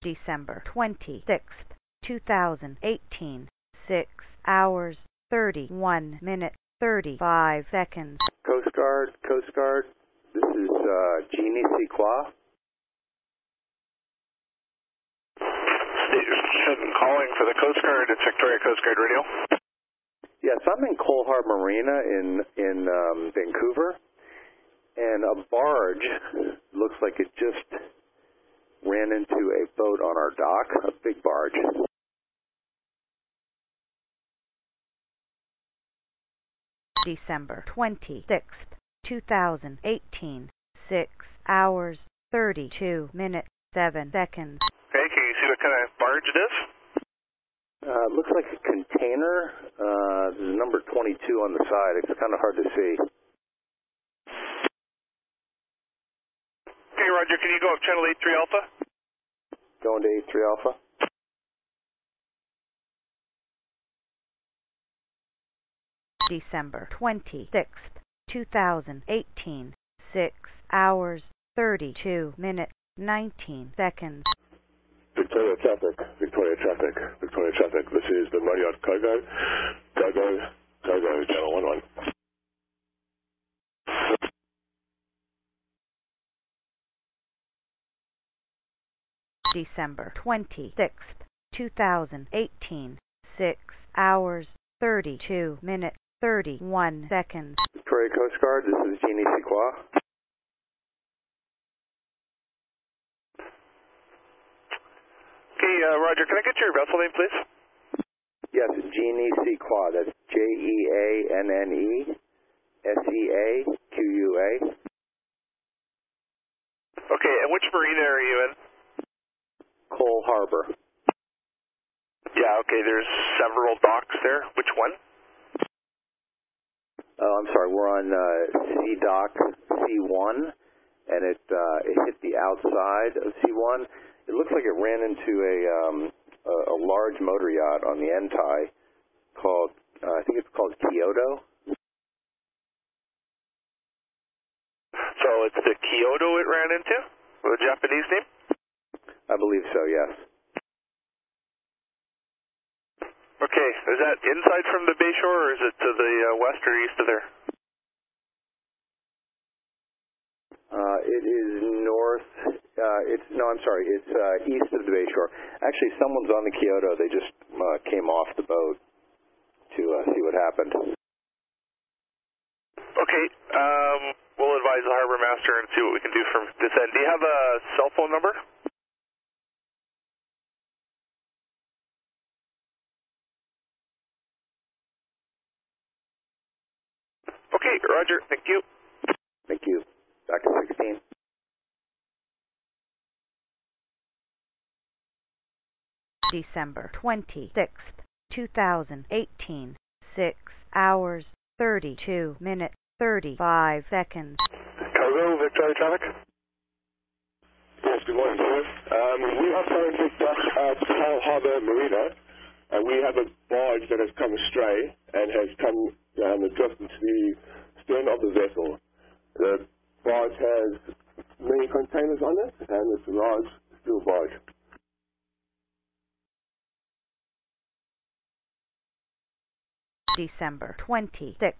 December 26th, 2018, 6 hours, 31 minutes, 35 seconds. Coast Guard, this is Jeannie Sequa. Calling for the Coast Guard, it's Victoria Coast Guard Radio. Yes, I'm in Cole Harbor Marina in Vancouver, and a barge looks like it just ran into a boat on our dock, a big barge. December 26th, 2018, 6 hours, 32 minutes, 7 seconds. Okay, can you see what kind of barge it is? Looks like a container. There's a number 22 on the side. It's kind of hard to see. Okay, Roger, can you go up channel 83 Alpha? Going to 83 Alpha. December 26th, 2018, 6 hours, 32 minutes, 19 seconds. Victoria Traffic, this is the Marriott Cargo, channel 11. December 26th, 2018, 6 hours, 32 minutes, 31 seconds. Victoria Coast Guard, this is Jeannie Sequa. Okay, Roger, can I get your vessel name, please? Yes, Jeannie Sequa. That's Jeanne Seaqua. Okay, and which marina are you in? Cole Harbor. Yeah, okay, there's several docks there. Which one? Oh, I'm sorry. We're on C Dock C1, and it hit the outside of C1. It looks like it ran into a large motor yacht on the Entai called, I think it's called Kyoto. So it's the Kyoto it ran into? The Japanese name? I believe so, yes. Okay, is that inside from the bay shore, or is it to the west or east of there? It is north, it's east of the bay shore. Actually, someone's on the Kyoto. They just came off the boat to see what happened. Okay, we'll advise the harbor master and see what we can do from this end. Do you have a cell phone number? Okay, Roger, thank you. Thank you. Back to 16. December 26th, 2018, 6 hours, 32 minutes, 35 seconds. Cargo, Victoria Traffic? Yes, good morning, sir. We are currently docked at Cole Harbor Marina, and we have a barge that has come astray and has come adrift into the stern of the vessel. The barge has many containers on it, and it's a large steel barge. December 26th,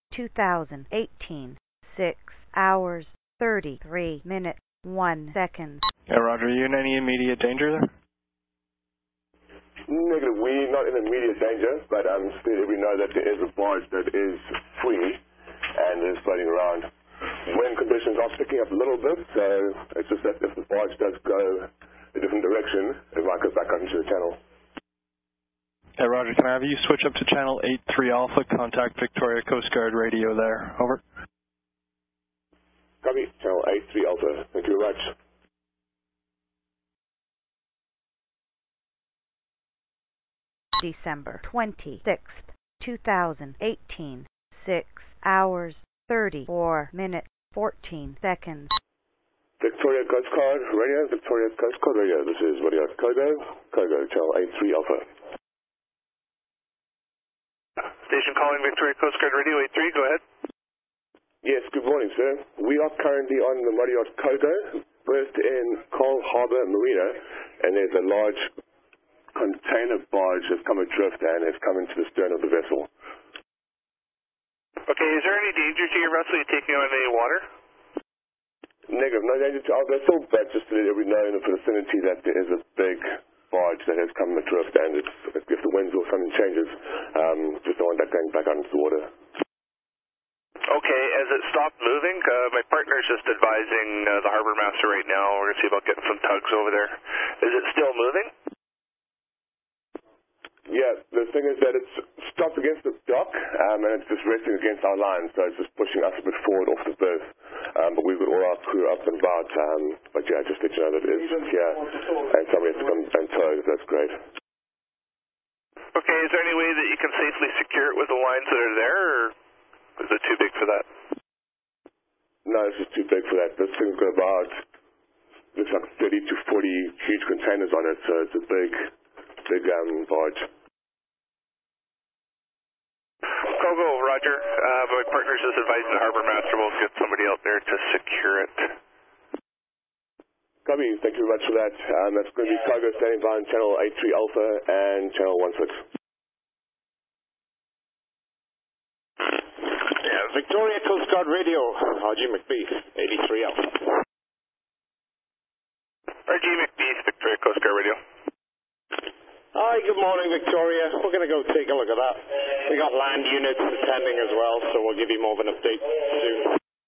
2018, 6 hours, 33 minutes, 1 second. Yeah, Roger, are you in any immediate danger there? Negative, we're not in immediate danger, but still we know that there is a barge that is free and is floating around. Wind conditions are picking up a little bit, so it's just that if the barge does go a different direction, it might go back up into the channel. Yeah, Roger, can I have you switch up to channel 83 Alpha, contact Victoria Coast Guard Radio there, over. Copy, channel 83 Alpha, thank you very much. December 26th, 2018, 6 hours, 34 minutes, 14 seconds. Victoria Coast Guard Radio, this is Marriott Cargo, channel 83 Alpha. Station calling Victoria Coast Guard Radio 83, go ahead. Yes, good morning, sir. We are currently on the Marriott Cargo. berthed in Coal Harbor Marina, and there's a large container barge that's come adrift and has come into the stern of the vessel. Okay, is there any danger to your vessel? You taking on any water? Negative, no danger to our vessel, but just to let everyone know in the vicinity that there is a big barge that has come adrift, and if the winds or something changes, just don't want that going back out into the water. Okay, has it stopped moving? My partner's just advising the harbor master right now. We're going to see about getting some tugs over there. Is it still moving? Yeah, the thing is that it's stopped against the dock, and it's just resting against our line, so it's just pushing us a bit forward off the berth. But we've got all our crew up and about, but yeah, just let you know that it is here, and somebody has to come and tow, that's great. Okay, is there any way that you can safely secure it with the lines that are there, or is it too big for that? No, this is too big for that. This thing's got about, looks like 30 to 40 huge containers on it, so it's a big barge. Kogo, Roger. My partner's just advising the harbor master we'll get somebody out there to secure it. Copy, thank you very much for that. That's going to be Kogo standing by on channel 83 Alpha and channel 16. Yeah, Victoria Coast Guard Radio, RG McBeath, 83 Alpha. RG McBeath, Victoria Coast Guard Radio. Hi, good morning, Victoria. We're going to go take a look at that. We got land units attending as well, so we'll give you more of an update soon.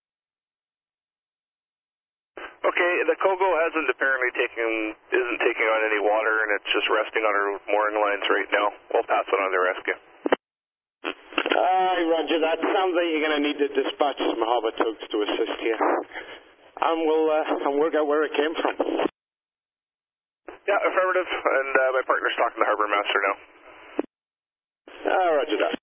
Okay, the Kogo isn't taking on any water, and it's just resting on our mooring lines right now. We'll pass it on to rescue. Roger that. Sounds like you're going to need to dispatch some harbor tugs to assist here. And we'll work out where it came from. Yeah, affirmative, and my partner's talking to the harbor master now. Roger that.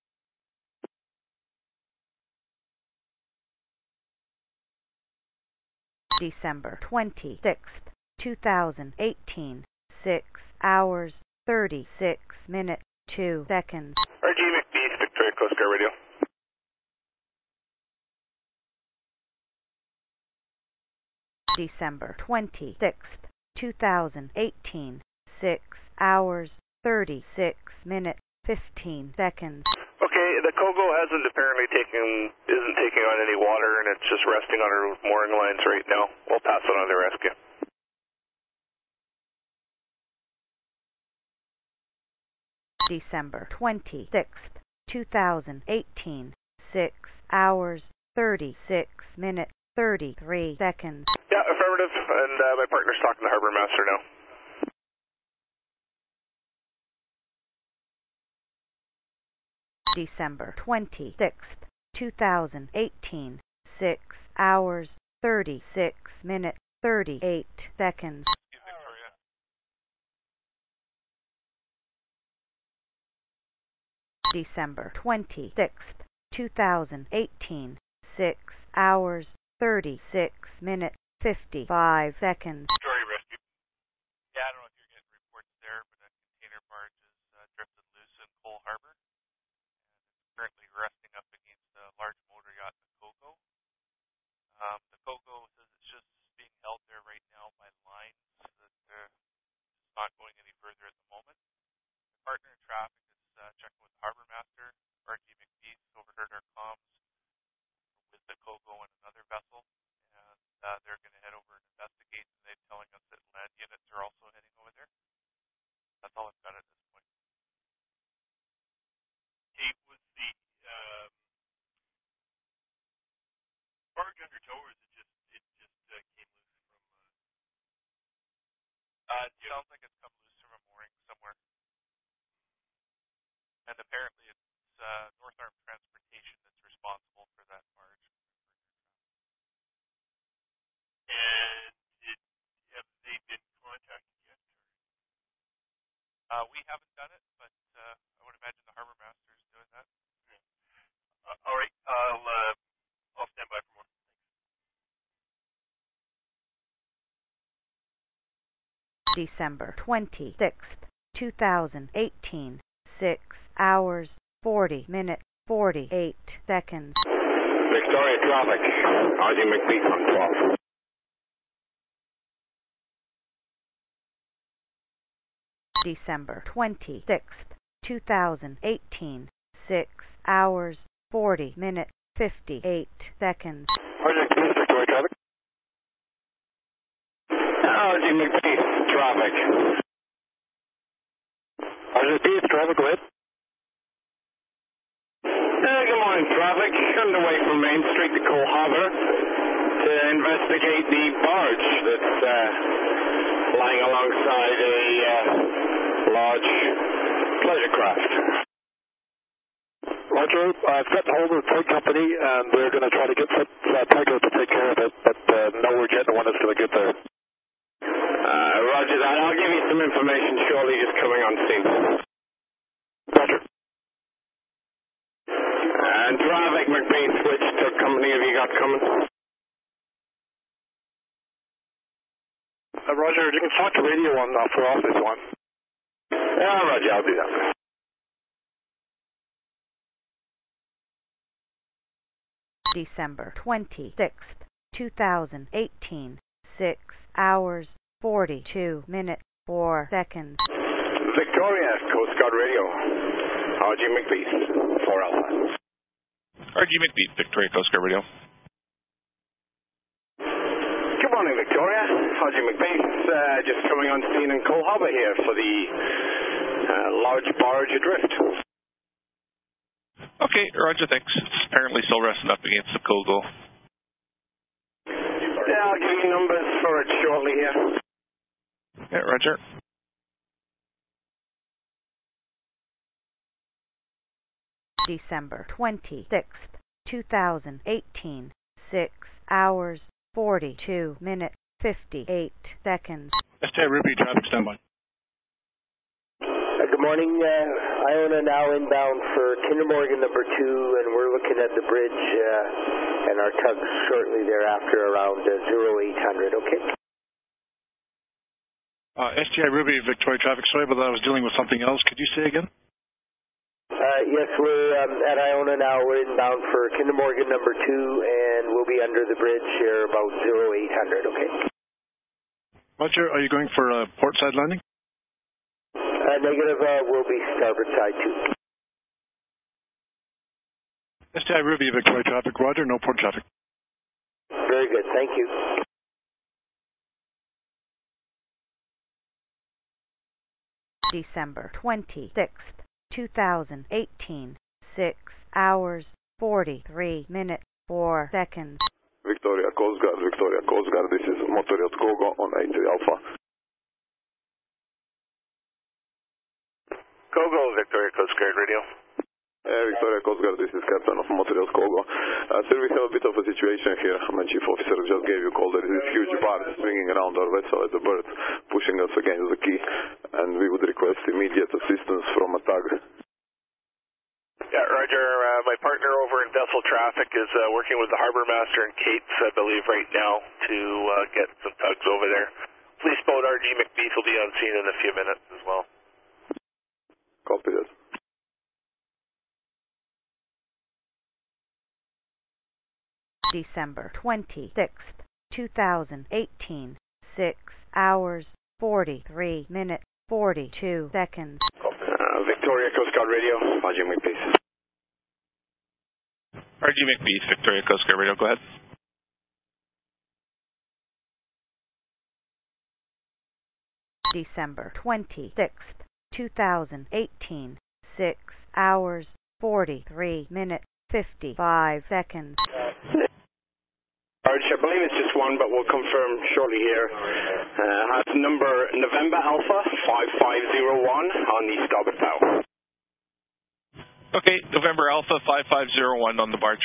December 26th, 2018, 6 hours, 36 minutes, 2 seconds. RG McBeath, Victoria Coast Guard Radio. December 26th, 2018, 6 hours, 36 minutes, 15 seconds. Okay, the Kogo isn't taking on any water, and it's just resting on our mooring lines right now. We'll pass it on to rescue. December 26th, 2018, 6 hours, 36 minutes, 33 seconds. Yeah, affirmative, and my partner's talking to the harbor master now. December 26th, 2018, 6 hours, 36 minutes, 38 seconds. December 26th, 2018, 6 hours, 36 minutes, 55 seconds. Story rescue. Yeah, I don't know if you're getting reports there, but a container barge is drifted loose in Coal Harbor. Currently resting up against a large motor yacht, the Kogo. The Kogo says it's just being held there right now by lines that it's not going any further at the moment. The partner in traffic is checking with the harbor master. RG McBeath overheard our comms with the Kogo and another vessel, and they're going to head over and investigate, and they're telling us that land units are also heading over there. That's all I've got at this point. Kate, was the barge under tow, or is it just came loose from? It sounds like it's come loose from a mooring somewhere, and apparently it's North Arm Transportation that's responsible for that barge. And have they been contacted yet? We haven't done it, but I would imagine the harbor master is doing that. All right, I'll stand by for more. December 26th, 2018, 6 hours, 40 minutes, 48 seconds. Victoria traffic, RG McBeath on 12. December 26th, 2018, 6 hours, 40 minutes, 58 seconds. Roger, this is Victoria traffic. RG McBeath, traffic. RG McBeath, traffic, go ahead. Good morning, traffic. Underway from Main Street to Cole Harbour to investigate the barge that's lying alongside a large pleasure craft. Roger, I've got hold of the tow company and they're going to try to get Tyco to take care of it, but no word yet on when it's going to get there. Roger that. I'll give you some information shortly, just coming on scene. Roger. And traffic, McBeath, which tow company have you got coming? Roger, you can talk to radio on 4 off this one. Yeah, Roger, I'll do that. December 26th, 2018, 6 hours, 42 minutes, 4 seconds. Victoria, Coast Guard Radio. RG McBeath, 4 Alpha. RG McBeath, Victoria Coast Guard Radio. Good morning, Victoria. RG McBeath, just coming on scene in Cole Harbour here for the large barge adrift. Okay, Roger, thanks. It's apparently still resting up against the Kogo. Yeah, I'll give you numbers for it shortly here. Yeah, Roger. December 26th, 2018, 6 hours, 42 minutes, 58 seconds. STI Ruby, traffic standby. Good morning. Iona now inbound for Kinder Morgan number 2, and we're looking at the bridge and our tugs shortly thereafter around 0800, okay? STI Ruby, Victoria traffic. Sorry about that. I was dealing with something else. Could you say again? Yes, we're at Iona now. We're inbound for Kinder Morgan number 2, and we'll be under the bridge here about 0800, okay? Roger, are you going for a port side landing? Negative, will be starboard side 2. STI Ruby, Victoria traffic. Roger, no port traffic. Very good, thank you. December 26th, 2018, 6 hours, 43 minutes, 4 seconds. Victoria Coast Guard, this is Montreal Kogo on 83 Alpha. Kogo, Victoria Coast Guard Radio. Victoria Coast Guard, this is Captain of Montreal Kogo. Sir, we have a bit of a situation here. My chief officer just gave you a call. There is this huge barge swinging around our vessel as a bird, pushing us against the quay, and we would request immediate assistance from a tug. Yeah, Roger. My partner over in vessel traffic is working with the harbor master and Kate's, I believe, right now to get some tugs over there. Police boat RG McBeath will be on scene in a few minutes as well. Copy that. December 26th, 2018, 6 hours, 43 minutes, 42 seconds. Victoria Coast Guard Radio, RG McBeath. RG McBeath, Victoria Coast Guard Radio, go ahead. December 26th, 2018, 6 hours, 43 minutes, 55 seconds. Barge, I believe it's just one, but we'll confirm shortly here. Has number November Alpha 5501 on the starboard bow. Okay, November Alpha 5501 on the barge.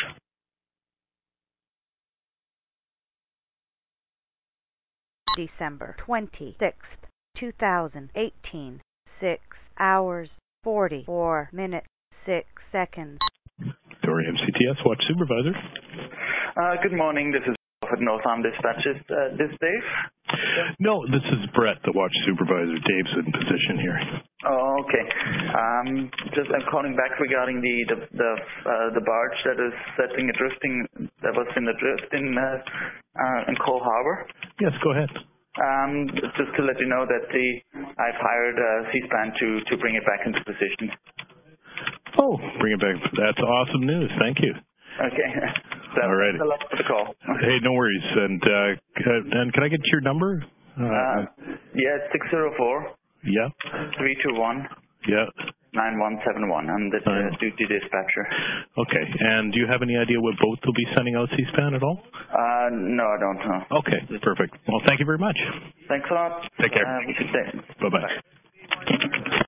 December 26th, 2018, 6 hours, 44 minutes, 6 seconds. Victoria MCTS, Watch Supervisor. Good morning, this is at North Arm Dispatches. This Dave? No, this is Brett, the Watch Supervisor. Dave's in position here. Oh, okay. I'm calling back regarding the barge that is setting adrift that was in adrift in Cole Harbour. Yes, go ahead. Just to let you know that I've hired C-SPAN to bring it back into position. Oh, bring it back. That's awesome news. Thank you. Okay. All right. Thanks a lot for the call. Hey, no worries. And can I get your number? Yeah, it's 604. Yeah. 321. Yeah. 9171. I'm the duty dispatcher. Okay. And do you have any idea what boat will be sending out C-SPAN at all? No, I don't know. Okay, perfect. Well, thank you very much. Thanks a lot. Take care. Have a good day. Bye-bye.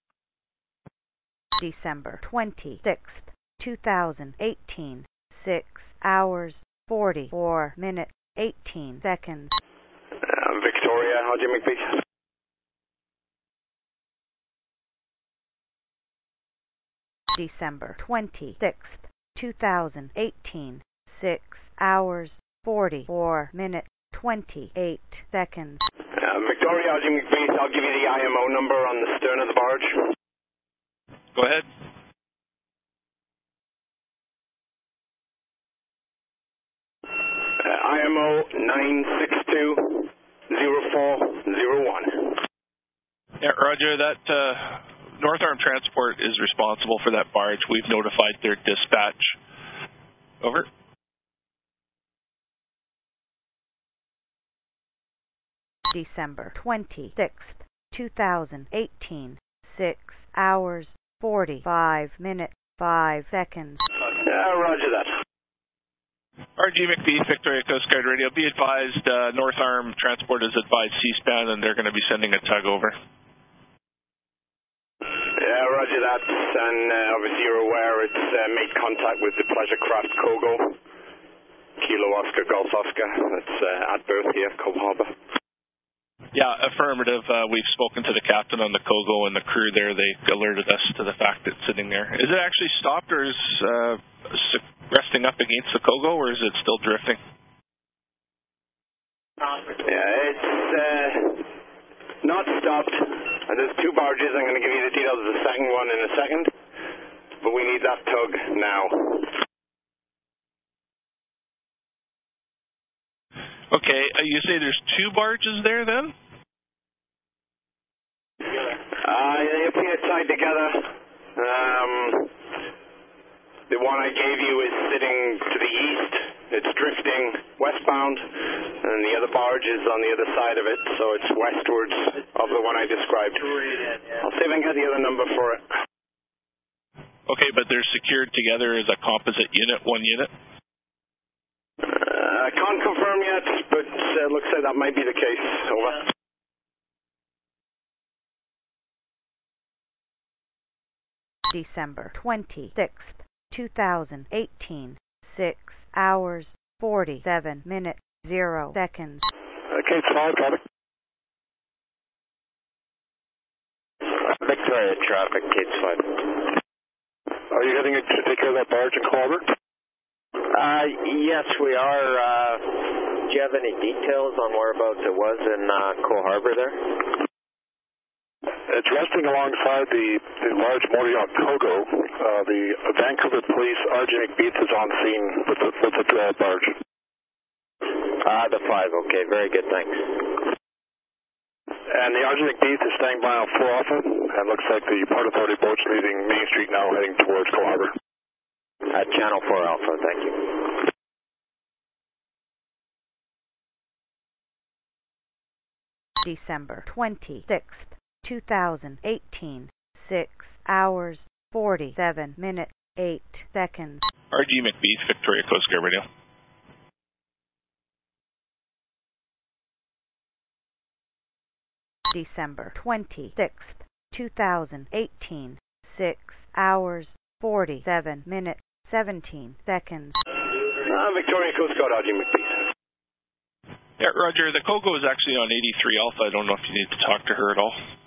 December 26th, 2018, 6 hours, 44 minutes, 18 seconds. Victoria, Roger McBeath. December 26th, 2018, 6 hours, 44 minutes, 28 seconds. Victoria, Roger McBeath, I'll give you the IMO number on the stern of the barge. Go ahead. IMO 9620401. Yeah, Roger, that North Arm Transport is responsible for that barge. We've notified their dispatch. Over. December 26th, 2018, 6 hours, 45 minutes, 5 seconds. Roger that. RG McBeath, Victoria Coast Guard Radio. Be advised, North Arm Transport has advised C-SPAN, and they're going to be sending a tug over. Yeah, roger that. And obviously you're aware it's made contact with the pleasure craft Kogo. Kilo Oscar Golf Oscar. That's at berth here, Cove Harbour. Yeah, affirmative. We've spoken to the captain on the Kogo and the crew there. They alerted us to the fact it's sitting there. Is it actually stopped, or is resting up against the Kogo, or is it still drifting? Yeah, it's not stopped. There's two barges. I'm going to give you the details of the second one in a second. But we need that tug now. Okay, you say there's two barges there then? They appear tied together. The one I gave you is sitting to the east. It's drifting westbound, and the other barge is on the other side of it, so it's westwards of the one I described. I'll see if I can get the other number for it. Okay, but they're secured together as a composite unit, one unit? I can't confirm yet, but it looks like that might be the case. Over. December 26th, 2018, 6 hours, 47 minutes, 0 seconds. Cape 5, traffic. Victoria traffic, Cape 5. Are you heading to take care of that barge in Cove Harbour? Yes, we are. Do you have any details on whereabouts it was in Cove Harbour there? It's resting alongside the large motor yacht Kogo. The Vancouver Police RG McBeath is on scene with the barge. The 5, okay, very good, thanks. And the RG McBeath is staying by on 4 Alpha, and looks like the Port Authority boat's leaving Main Street now, heading towards Cove Harbour. At Channel 4 Alpha, thank you. December 26th, 2018, 6 hours, 47 minutes, 8 seconds. RG McBeath, Victoria Coast Guard Radio. December 26th, 2018, 6 hours, 47 minutes, 17 seconds. Victoria Coast Guard, RG McBeath. Yeah, Roger, the Kogo is actually on 83 Alpha. I don't know if you need to talk to her at all.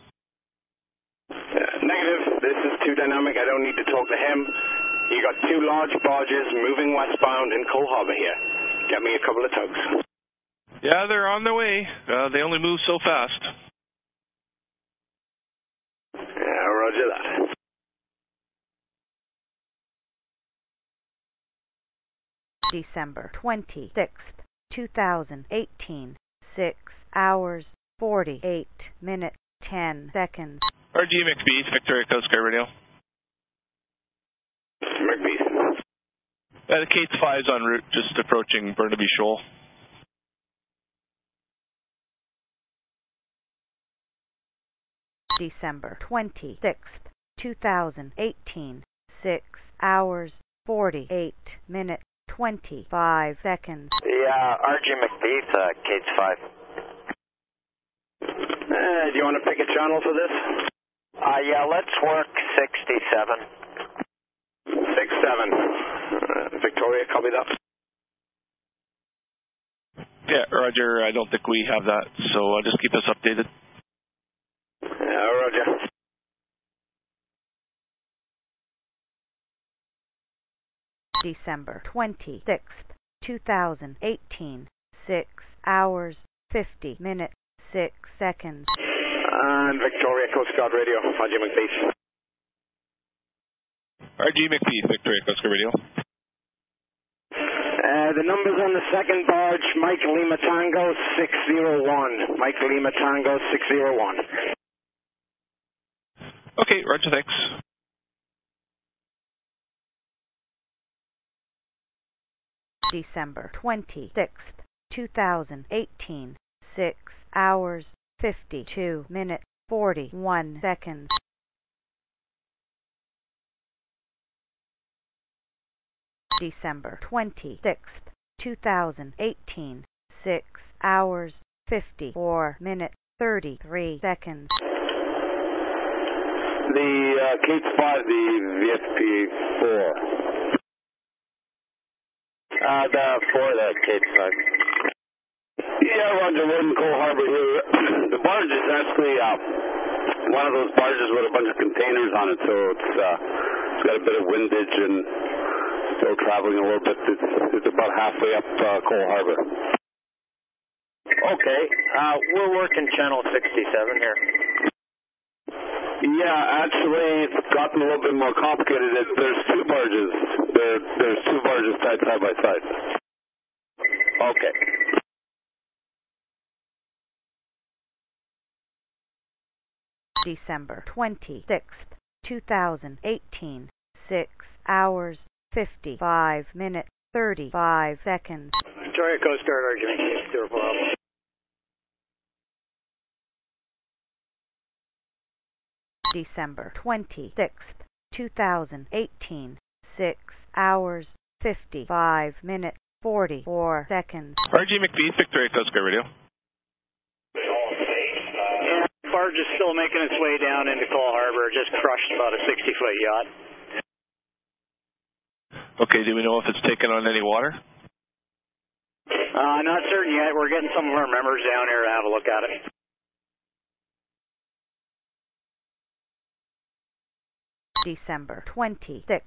Negative. This is too dynamic. I don't need to talk to him. You got two large barges moving westbound in Cove Harbour here. Get me a couple of tugs. Yeah, they're on their way. They only move so fast. Yeah, roger that. December 26th, 2018, 6 hours, 48 minutes, 10 seconds. RG McBeath, Victoria Coast Guard Radio. McBeath. The Kate's 5's en route, just approaching Burnaby Shoal. December 26th, 2018, 6 hours, 48 minutes, 25 seconds. RG McBeath, Kate's 5. Do you want to pick a channel for this? Yeah, let's work 67. 67. Victoria, copy that. Yeah, Roger, I don't think we have that, so just keep us updated. Roger. December 26th, 2018, 6 hours, 50 minutes, 6 seconds. And Victoria Coast Guard Radio, RG McBeath. RG McBeath, Victoria Coast Guard Radio. The numbers on the second barge, Mike Lima Tango 601. Mike Lima Tango 601. Okay, Roger, thanks. December 26th, 2018, 6 hours, 52 minutes, 41 seconds. December 26th, 2018, 6 hours, 54 minutes, 33 seconds. The Kate's 5, the VFP 4. The 4, the Kate's 5. Yeah, Roger, we're in Cole Harbor here. The barge is actually one of those barges with a bunch of containers on it, so it's got a bit of windage and still traveling a little bit. It's about halfway up Cole Harbor. Okay, we're working channel 67 here. Yeah, actually, it's gotten a little bit more complicated. There's two barges. There's two barges tied side by side. Okay. December 26th, 2018, 6 hours, 55 minutes, 35 seconds. Victoria Coast Guard, RG McBeath. December 26th, 2018, 6 hours, 55 minutes, 44 seconds. RG McBeath, Victoria Coast Guard Radio. Yeah, barge is still making its way down into Cole Harbor, just crushed about a 60-foot yacht. Okay, do we know if it's taken on any water? Not certain yet. We're getting some of our members down here to have a look at it. December 26th,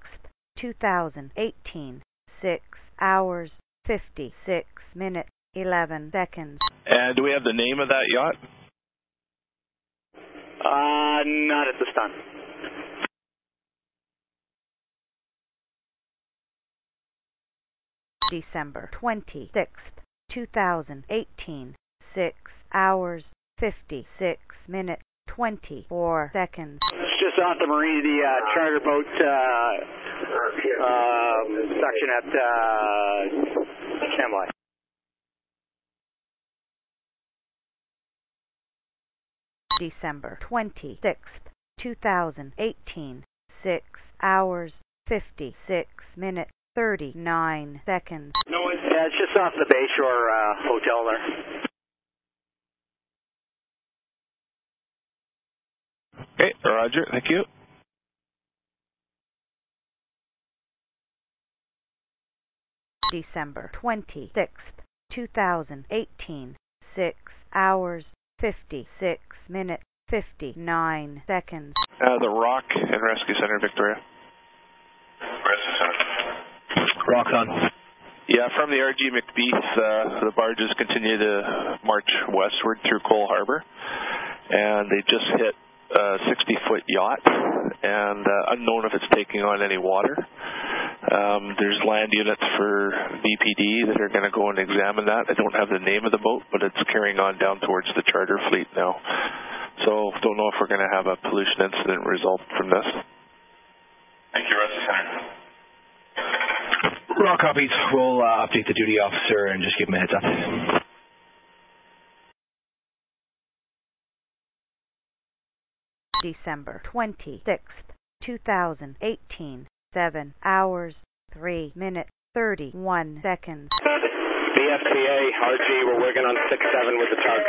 2018, 6 hours, 56 minutes, 11 seconds. And do we have the name of that yacht? Not at this time. December 26th, 2018, 6 hours, 56 minutes, 24 seconds. It's just off the marina, the charter boat section at Chambly. December 26th, 2018, 6 hours, 56 minutes, 39 seconds. No, it's just off the Bayshore Hotel there. Okay, Roger, thank you. December 26th, 2018, 6 hours, 56 minutes, 59 seconds. The Rock and Rescue Center, Victoria. Rescue Center. Rock on. Yeah, from the RG McBeath, the barges continue to march westward through Cole Harbor, and they just hit a 60-foot yacht, and unknown if it's taking on any water. There's land units for BPD that are going to go and examine that. I don't have the name of the boat, but it's carrying on down towards the charter fleet now. So don't know if we're going to have a pollution incident result from this. Thank you, Rusty Center. Raw copies. We'll update the duty officer and just give him a heads up. December 26th, 2018, 7 hours, 3 minutes, 31 seconds. BFTA, RG, we're working on 6-7 with the tug.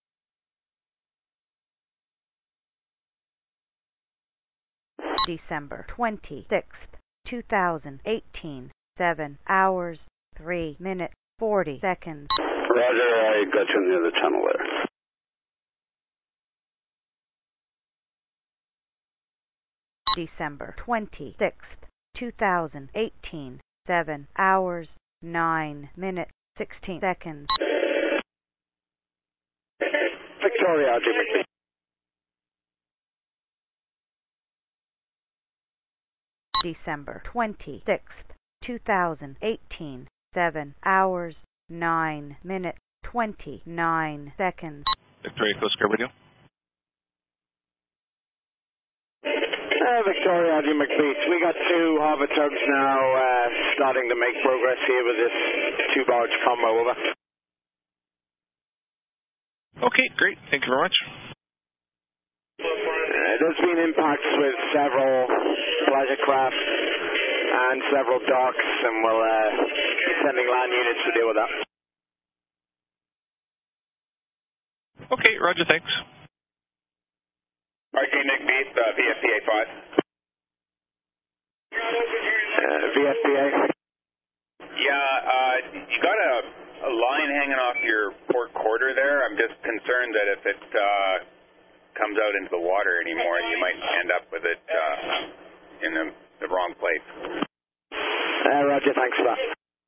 December 26th, 2018, 7 hours, 3 minutes, 40 seconds. Roger, I got you on the other channel there. December 26th, 2018, 7 hours, 9 minutes, 16 seconds. Victoria, RG McBee. December 26th, 2018, 7 hours, 9 minutes, 29 seconds. Victoria Coast Guard Radio. Victoria, RG McBeach. We got 2 Harbour tugs now starting to make progress here with this 2-barge combo, over. Okay, great. Thank you very much. There's been impacts with several pleasure craft and several docks, and we'll be sending land units to deal with that. Okay, Roger, thanks. RG McBeach, VFPA 5. VFPA? Yeah, you got a line hanging off your port quarter there. I'm just concerned that if it comes out into the water anymore, you might end up with it in the wrong place. Roger, thanks for that.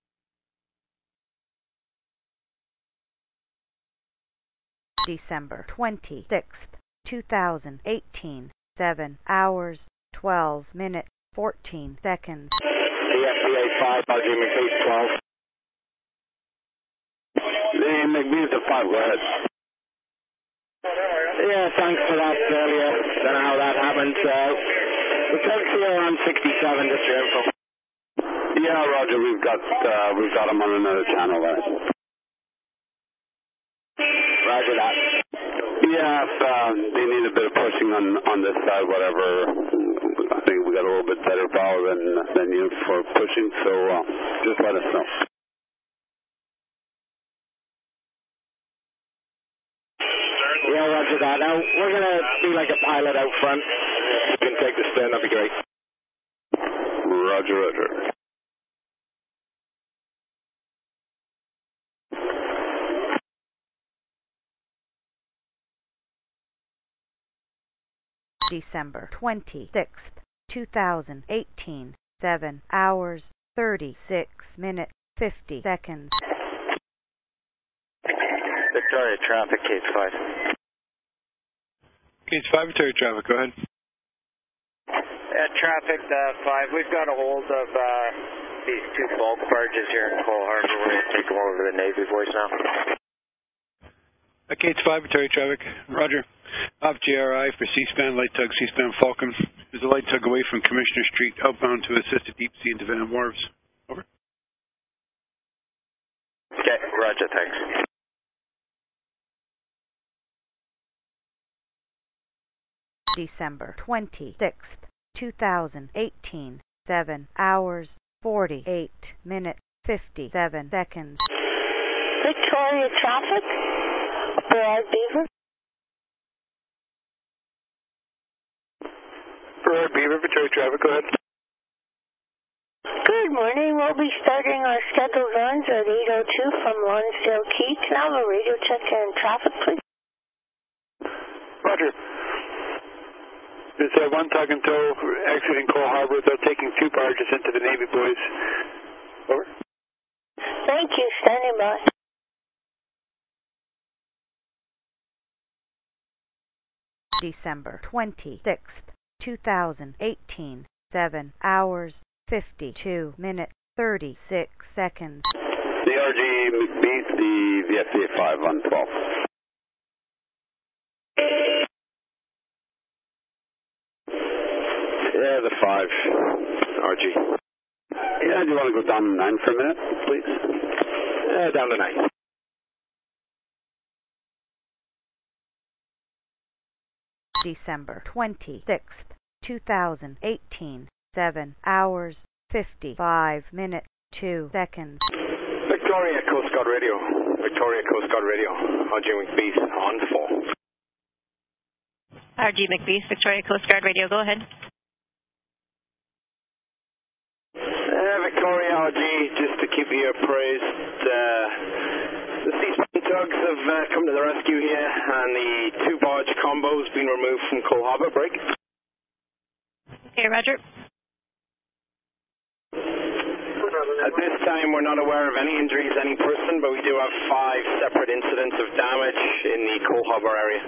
December 26th, 2018, 7 hours, 12 minutes, 14 seconds. VFPA 5, RG McBeach 12. The McBeach to 5, go ahead. Yeah, thanks for that earlier. Don't know how that happened. The tug's here on 67, just your info. Yeah, Roger, we've got them on another channel there. Roger that. Yeah, if they need a bit of pushing on this side, whatever. I think we got a little bit better power than you for pushing, so just let us know. Yeah, roger that. Now, we're going to be like a pilot out front. You can take the stern, that'd be great. Roger, roger. December 26th, 2018, 7 hours, 36 minutes, 50 seconds. Victoria traffic, Case 5. Case 5, Victoria traffic, go ahead. Traffic 5, we've got a hold of these 2 bulk barges here in Cole Harbour. We're going to take them over to the Navy boys now. Case 5, Victoria traffic, roger. Off GRI for C-span, light tug, C-span Falcon. There's a light tug away from Commissioner Street, outbound to assist at deep sea into Van Wharves. Over. Okay, roger, thanks. December 26th, 2018, 7 hours, 48 minutes, 57 seconds. Victoria traffic, Brad Beaver. Brad Beaver, Victoria traffic, go ahead. Good morning. We'll be starting our scheduled runs at 8:02 from Lonsdale Key. Can I have a radio check and traffic, please? Roger. There's one tug and tow exiting Cole Harbour. They're taking 2 barges into the Navy boys. Over. Thank you. Standing by. December 26th, 2018, 7 hours, 52 minutes 36 seconds. The RG McBeath, the VFA 5 on 12. Yeah, the 5, RG. Yeah, do you want to go down to 9 for a minute, please? Down to 9. December 26th, 2018, 7 hours, 55 minutes, 2 seconds. Victoria Coast Guard Radio. Victoria Coast Guard Radio. RG McBeath on 4. RG McBeath, Victoria Coast Guard Radio, go ahead. Victoria RG, just to keep you appraised, the C-SPAN tugs have come to the rescue here, and the 2 barge combo has been removed from Cole Harbour. Break. Okay, roger. At this time, we're not aware of any injuries to any person, but we do have 5 separate incidents of damage in the Cole Harbour area.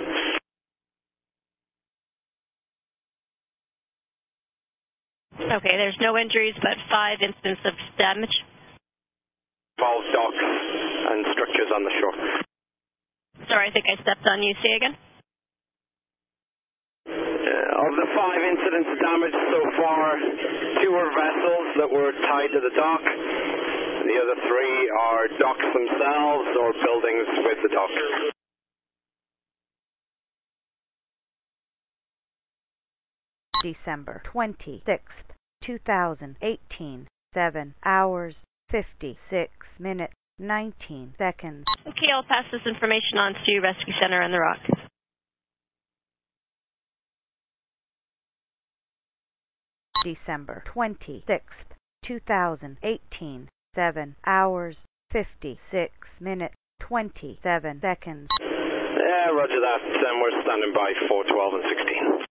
Okay, there's no injuries, but 5 incidents of damage. Involves docks and structures on the shore. Sorry, I think I stepped on you. Say again? Of the 5 incidents of damage so far, 2 were vessels that were tied to the dock. The other 3 are docks themselves or buildings with the dock. December 26th, 2018, 7 hours, 56 minutes, 19 seconds. Okay, I'll pass this information on to Rescue Center and the Rock. December 26th, 2018, 7 hours, 56 minutes, 27 seconds. Yeah, roger that. We're standing by 4, 12, and 16.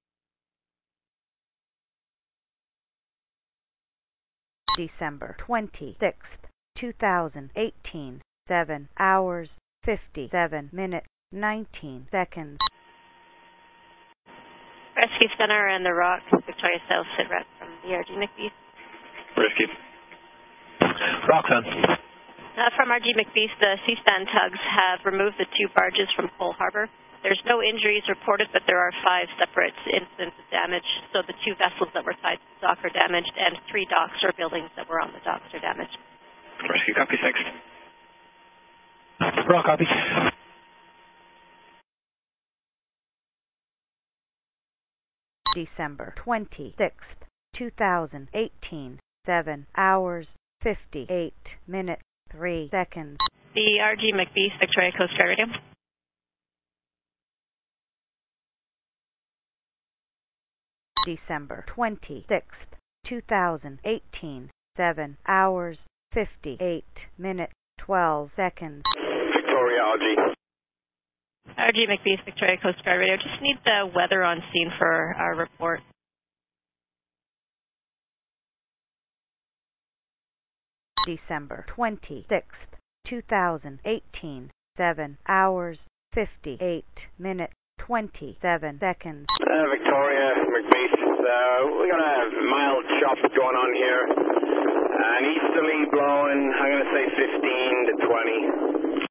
December 26th, 2018, 7 hours, 57 minutes, 19 seconds. Rescue Center and the Rock, Victoria South, sit rep from the RG McBeath. Rescue. Rock on. From RG McBeath, the C-SPAN tugs have removed the 2 barges from Cole Harbour. There's no injuries reported, but there are 5 separate incidents of damage. So the 2 vessels that were tied to the dock are damaged, and 3 docks or buildings that were on the docks are damaged. Rescue, copy, thanks. Rock, copy. December 26th, 2018, 7 hours, 58 minutes, 3 seconds. The RG McBeath, Victoria Coast Guard Radio. December 26th, 2018, 7 hours, 58 minutes, 12 seconds. Victoria RG. RG McBeath, Victoria Coast Guard Radio. Just need the weather on scene for our report. December 26th, 2018, 7 hours, 58 minutes, 27 seconds. Victoria McBeath, we got a mild chop going on here. An easterly blowing, I'm going to say 15 to 20.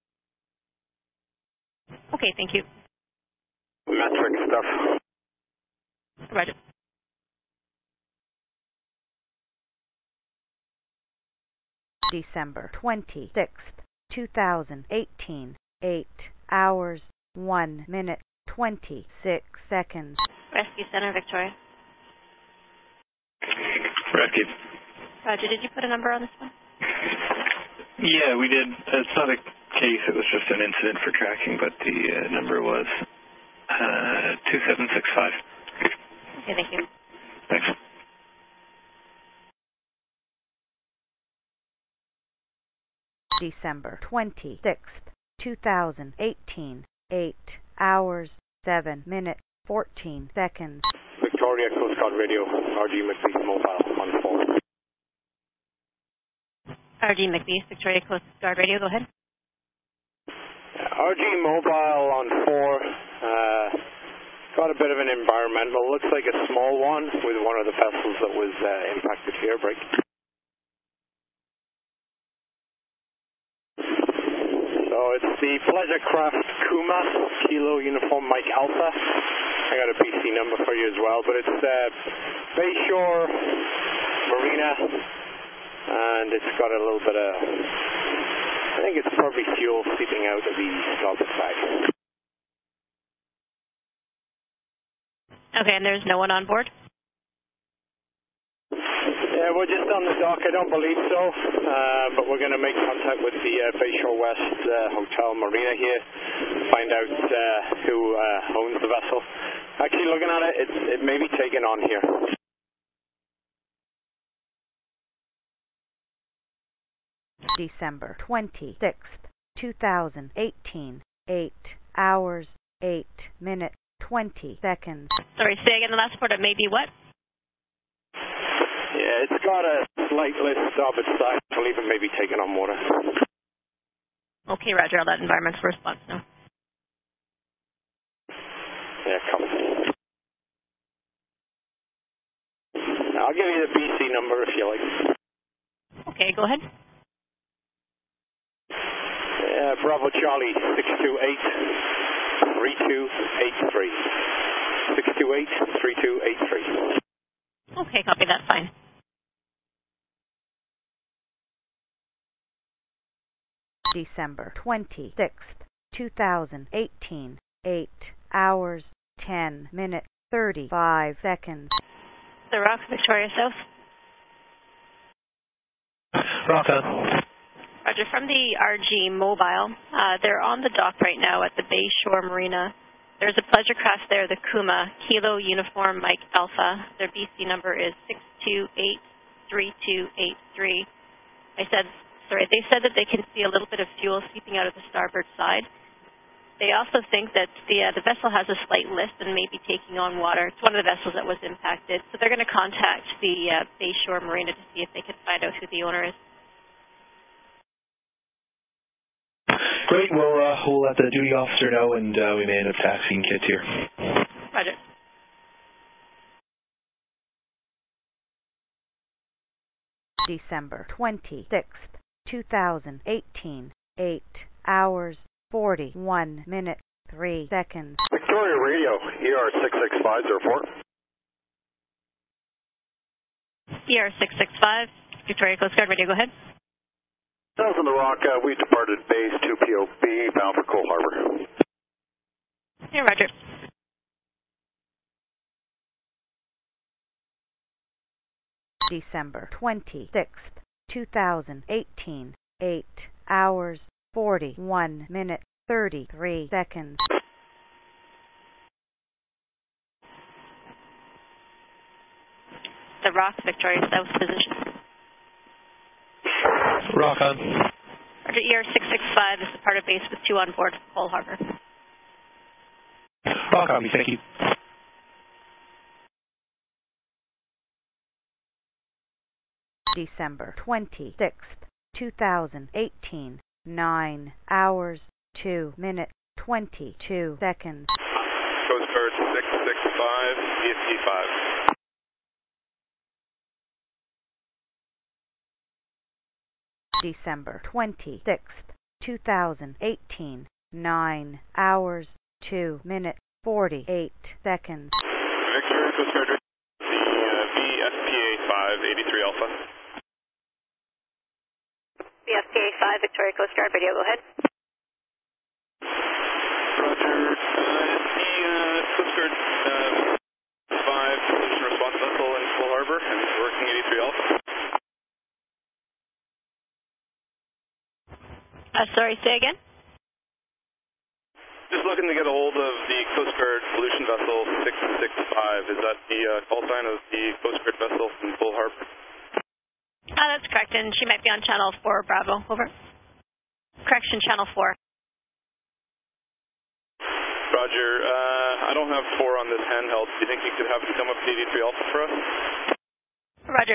Okay, thank you. Metric stuff. Roger. December 26th, 2018, 8 hours, 1 minute, 26 seconds. Rescue Center, Victoria. Rescue. Roger, did you put a number on this one? Yeah, we did. It's not a case, it was just an incident for tracking, but the number was 2765. Okay, thank you. Thanks. December 26th, 2018, 8 hours, 7 minutes, 14 seconds. Victoria Coast Guard Radio, RG McBeath mobile on 4. RG McBeath, Victoria Coast Guard Radio, go ahead. RG mobile on 4. Got a bit of an environmental. Looks like a small one with one of the vessels that was impacted here. Break. So it's the pleasure craft Kuma, Kilo Uniform Mike Alpha. I got a BC number for you as well, but it's Bayshore Marina, and it's got a little bit of, I think it's probably fuel seeping out of the starboard side. Okay, and there's no one on board? Yeah, we're just on the dock. I don't believe so, but we're going to make contact with the Bayshore West Hotel Marina here, find out who owns the vessel. Actually, looking at it, it may be taken on here. December 26th, 2018, 8 hours, 8 minutes, 20 seconds. Sorry, say again the last part. It may be what? Yeah, it's got a slight lift starboard side. I believe it may be taken on water. Okay, Roger. I'll let environmental response know. Yeah, come. I'll give you the BC number if you like. Okay, go ahead. Yeah, Bravo Charlie, 628-3283. 628-3283. Okay, copy that. Fine. December 26th, 2018, 8 hours, 10 minutes, 35 seconds. The Rock, Victoria South. Rock on. Roger, from the RG Mobile, they're on the dock right now at the Bayshore Marina. There's a pleasure craft there, the Kuma, Kilo Uniform Mike Alpha. Their BC number is 628-3283. They said that they can see a little bit of fuel seeping out of the starboard side. They also think that the vessel has a slight lift and may be taking on water. It's one of the vessels that was impacted. So they're going to contact the Bayshore Marina to see if they can find out who the owner is. Great. We'll let the duty officer know, and we may end up taxiing kids here. Roger. December 26th, 2018, 8 hours, 41 minutes, 3 seconds. Victoria Radio, ER66504. ER665, Victoria Coast Guard Radio, go ahead. South on the Rock, we departed base 2POB, bound for Cole Harbor. Yeah, Roger. December 26th, 2018, 8 hours, 41 minutes, 33 seconds. The Rock, Victoria South position. Rock on. Roger, ER665 is the part of base with 2 on board Cole Harbor. Rock on, thank you. December 26th, 2018, 9 hours, 2 minutes, 22 seconds. Coast Guard 665, EST 5. December 26th, 2018, 9 hours, 2 minutes, 48 seconds. Victoria Coast Guard, VFPA 583 Alpha. VFPA 5, Victoria Coast Guard Radio, go ahead. Roger, the Coast Guard 5 solution response vessel in Cole Harbor and working 83 Alpha. Sorry, say again? Just looking to get a hold of the Coast Guard solution vessel 665. Is that the call sign of the Coast Guard vessel from Cole Harbor? That's correct, and she might be on Channel 4, Bravo. Over. Correction, Channel 4. Roger. I don't have 4 on this handheld. Do you think you could have them come up to 83 Alpha for us? Roger.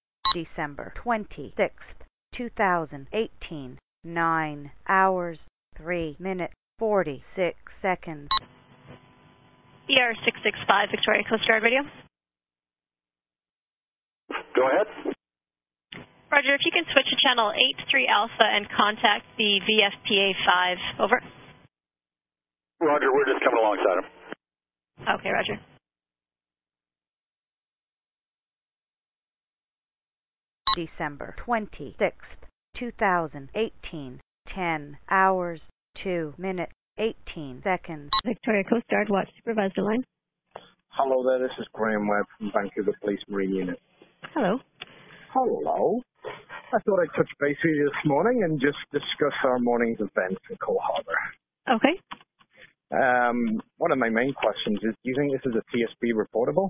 December 26th, 2018, 9 hours, 3 minutes 46 seconds. ER 665 Victoria Coast Guard Radio. Go ahead. Roger, if you can switch to channel 83 Alpha and contact the VFPA 5. Over. Roger, we're just coming alongside him. Okay, Roger. December 26th, 2018, 10 hours, 2 minutes, 18 seconds. Victoria Coast Guard, watch supervisor line. Hello there, this is Graham Webb from Vancouver Police Marine Unit. Hello. Hello. I thought I'd touch base with you this morning and just discuss our morning's events in Cole Harbour. Okay. One of my main questions is, do you think this is a TSB reportable?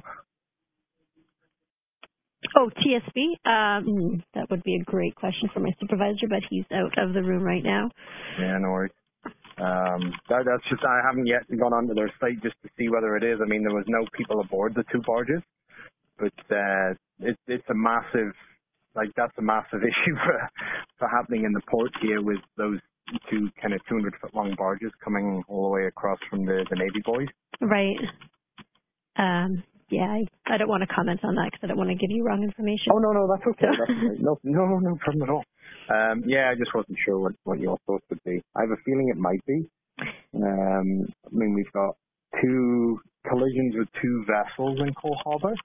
Oh, TSB? That would be a great question for my supervisor, but he's out of the room right now. Yeah, no worries. That's just, I haven't yet gone onto their site just to see whether it is. I mean, there was no people aboard the two barges, but it's a massive, like, that's a massive issue for happening in the port here with those two kind of 200-foot-long barges coming all the way across from the Navy boys. Right. Yeah, I don't want to comment on that because I don't want to give you wrong information. Oh, no, that's okay. That's right. No problem at all. Yeah, I just wasn't sure what your thoughts would be. I have a feeling it might be. I mean, we've got two collisions with two vessels in Cole Harbour.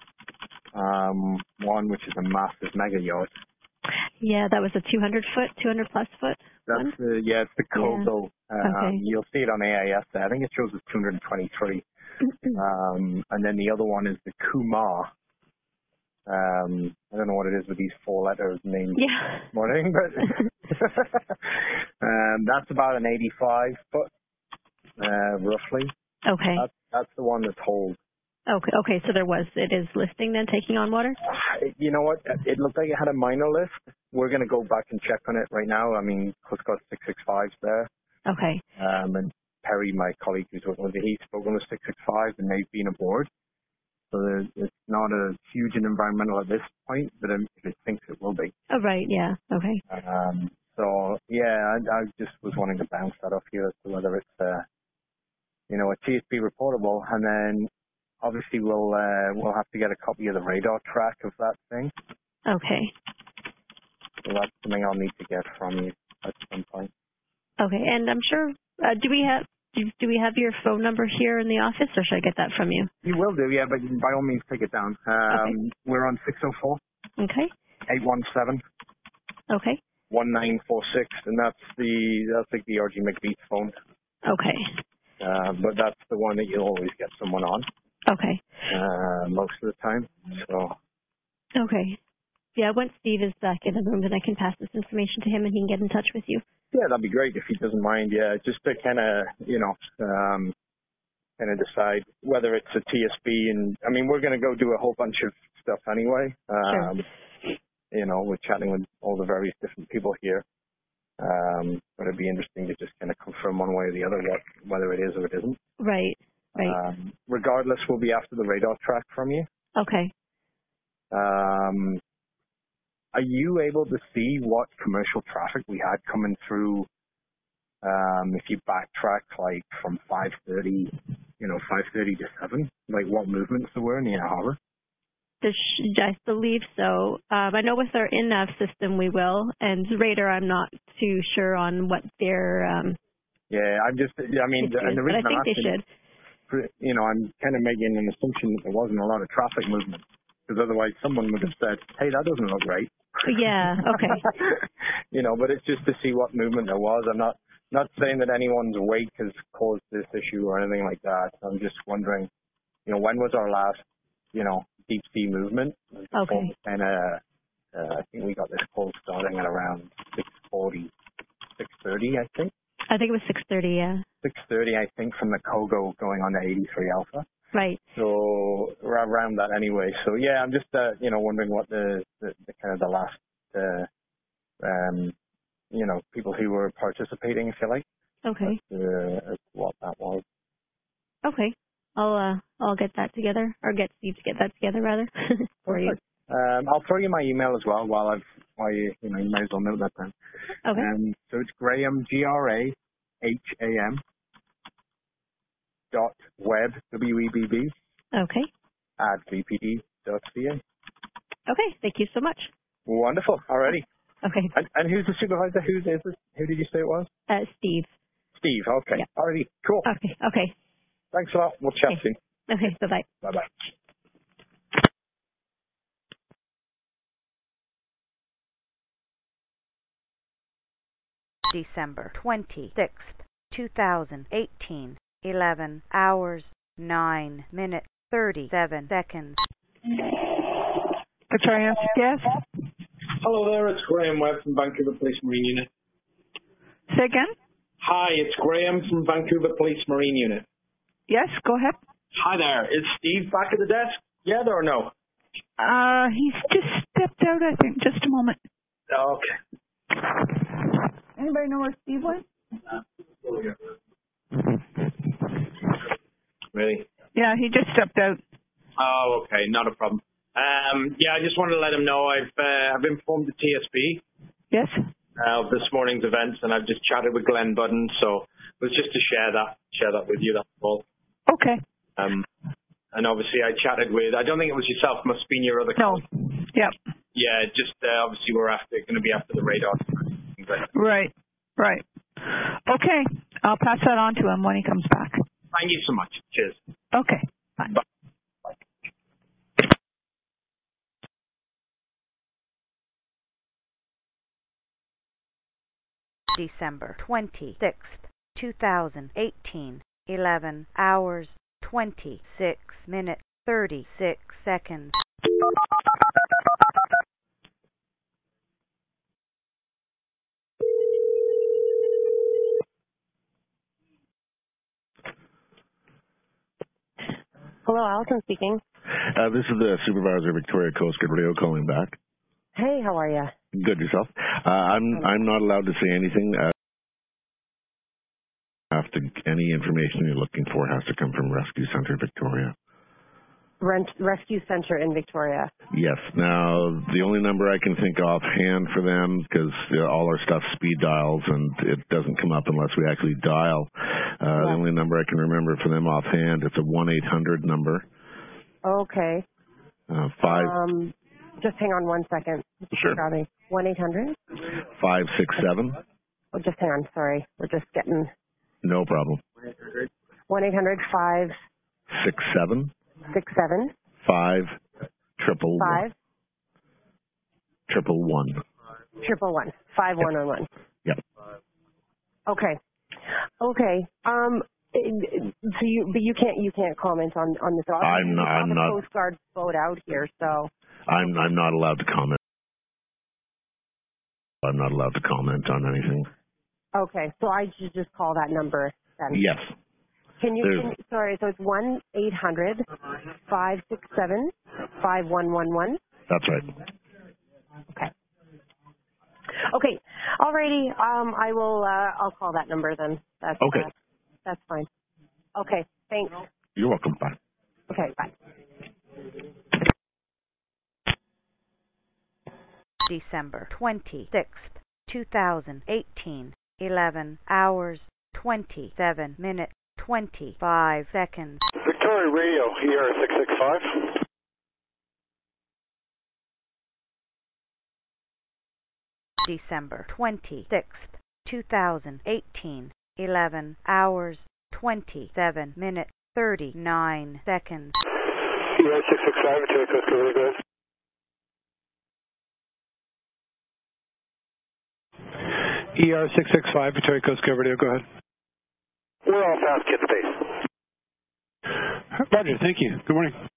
One which is a massive mega yacht. Yeah, that was a 200-plus foot. That's it's the Kogo. Yeah. Okay. You'll see it on AIS there. I think it shows it's 223. And then the other one is the Kumar. I don't know what it is with these four-letter names this morning, but that's about an 85 foot, roughly. Okay. That's the one that's hold. Okay, so it is lifting then, taking on water? You know what? It looked like it had a minor lift. We're going to go back and check on it right now. I mean, Coast Guard 665's there. Okay. And Perry, my colleague who's working with it, he's spoken with 665 and they've been aboard. So it's not a huge environmental at this point, but it thinks it will be. Oh, right, yeah, okay. So, yeah, I just was wanting to bounce that off you as to whether it's, a TSB reportable, and then obviously we'll have to get a copy of the radar track of that thing. Okay. So that's something I'll need to get from you at some point. Okay, and I'm sure, do we have your phone number here in the office, or should I get that from you? You will do, yeah, but by all means take it down. Okay. We're on 604. Okay. 817. Okay. 1946, and that's like the RG McBeat phone. Okay. But that's the one that you'll always get someone on. Okay. Most of the time. So. Okay. Yeah, once Steve is back in the room, then I can pass this information to him and he can get in touch with you. Yeah, that'd be great if he doesn't mind. Yeah, just to kind of, decide whether it's a TSB. And I mean, we're going to go do a whole bunch of stuff anyway. Sure. We're chatting with all the various different people here. But it'd be interesting to just kind of confirm one way or the other whether it is or it isn't. Right. Regardless, we'll be after the radar track from you. Okay. Are you able to see what commercial traffic we had coming through, if you backtrack like from 5:30 to 7, like what movements there were in the harbor? I believe so. I know with our in-nav system we will, and radar I'm not too sure on what their... and the reason but I think they should. I'm kind of making an assumption that there wasn't a lot of traffic movement, because otherwise someone would have said, hey, that doesn't look right. Yeah, okay. But it's just to see what movement there was. I'm not saying that anyone's wake has caused this issue or anything like that. I'm just wondering, when was our last, deep sea movement? Okay. And I think we got this call starting at around 6:30, I think. I think it was 6:30, yeah. 6:30, I think, from the Kogo going on to 83 Alpha. Right. So around that anyway. So yeah, I'm just wondering what the kind of the last people who were participating, if you like. Okay. What that was. Okay. I'll get that together, or get Steve to get that together rather for you. I'll throw you my email as well while you might as well note that down. Okay. So it's Graham, GRAHAM, HAM .webb, W-E-B-B, Okay. @vpd.ca. Okay. Thank you so much. Wonderful. Alrighty. Okay. And who's the supervisor? Who did you say it was? Steve. Steve. Okay. Yeah. Alrighty. Cool. Okay. Okay. Thanks a lot. We'll chat soon. Okay. Bye-bye. Bye-bye. December 26th, 2018, 11 hours, 9 minutes, 37 seconds. Victoria, yes? Hello there, it's Graham Webb from Vancouver Police Marine Unit. Say again? Hi, it's Graham from Vancouver Police Marine Unit. Yes, go ahead. Hi there, is Steve back at the desk? Yeah or no? He's just stepped out, I think. Just a moment. Okay. Anybody know where Steve went? Really? Yeah, he just stepped out. Oh, okay, not a problem. Yeah, I just wanted to let him know I've informed the TSB. Yes. Of this morning's events, and I've just chatted with Glenn Budden, so it was just to share that with you. That's all. Okay. And obviously I chatted with, I don't think it was yourself, must have been your other colleague. No. Yep. Yeah, just obviously we're going to be after the radar. Right. Right. Okay. I'll pass that on to him when he comes back. Thank you so much. Cheers. Okay. Bye. Bye. December 26th, 2018, 11 hours, 26 minutes, 36 seconds. Hello, Allison speaking. This is the supervisor, Victoria Coast Guard Radio, calling back. Hey, how are you? Good, yourself? I'm not allowed to say anything. Any information you're looking for has to come from Rescue Center Victoria. Rescue Center in Victoria. Yes. Now, the only number I can think offhand for them, because all our stuff's speed dials and it doesn't come up unless we actually dial. The only number I can remember for them offhand, it's a 1-800 number. Okay. Just hang on 1 second. Sure. 1-800? 567. Oh, just hang on. Sorry. We're just getting... No problem. 1-800-5... 67. 67. 5 triple 5 triple 1. 111. 5111. Yep. Okay. Okay. So you can't comment on this. I'm not. Coast Guard boat out here, so. I'm not allowed to comment. I'm not allowed to comment on anything. Okay, so I should just call that number then. Yes. Sorry, so it's 1-800-567-5111. That's right. Okay. Okay. Alrighty. I will. I'll call that number then. That's okay. That's fine. Okay. Thanks. You're welcome. Bye. Okay. Bye. December 26th, 2018, 11 hours, 27 minutes, 25 seconds. Victoria Radio, ER665. December 26th, 2018, 11 hours, 27 minutes, 39 seconds. ER665, Victoria Coast Guard Radio, go ahead. ER665, Victoria Coast Guard Radio, go ahead. We're all fast, get the base. Roger, thank you. Good morning.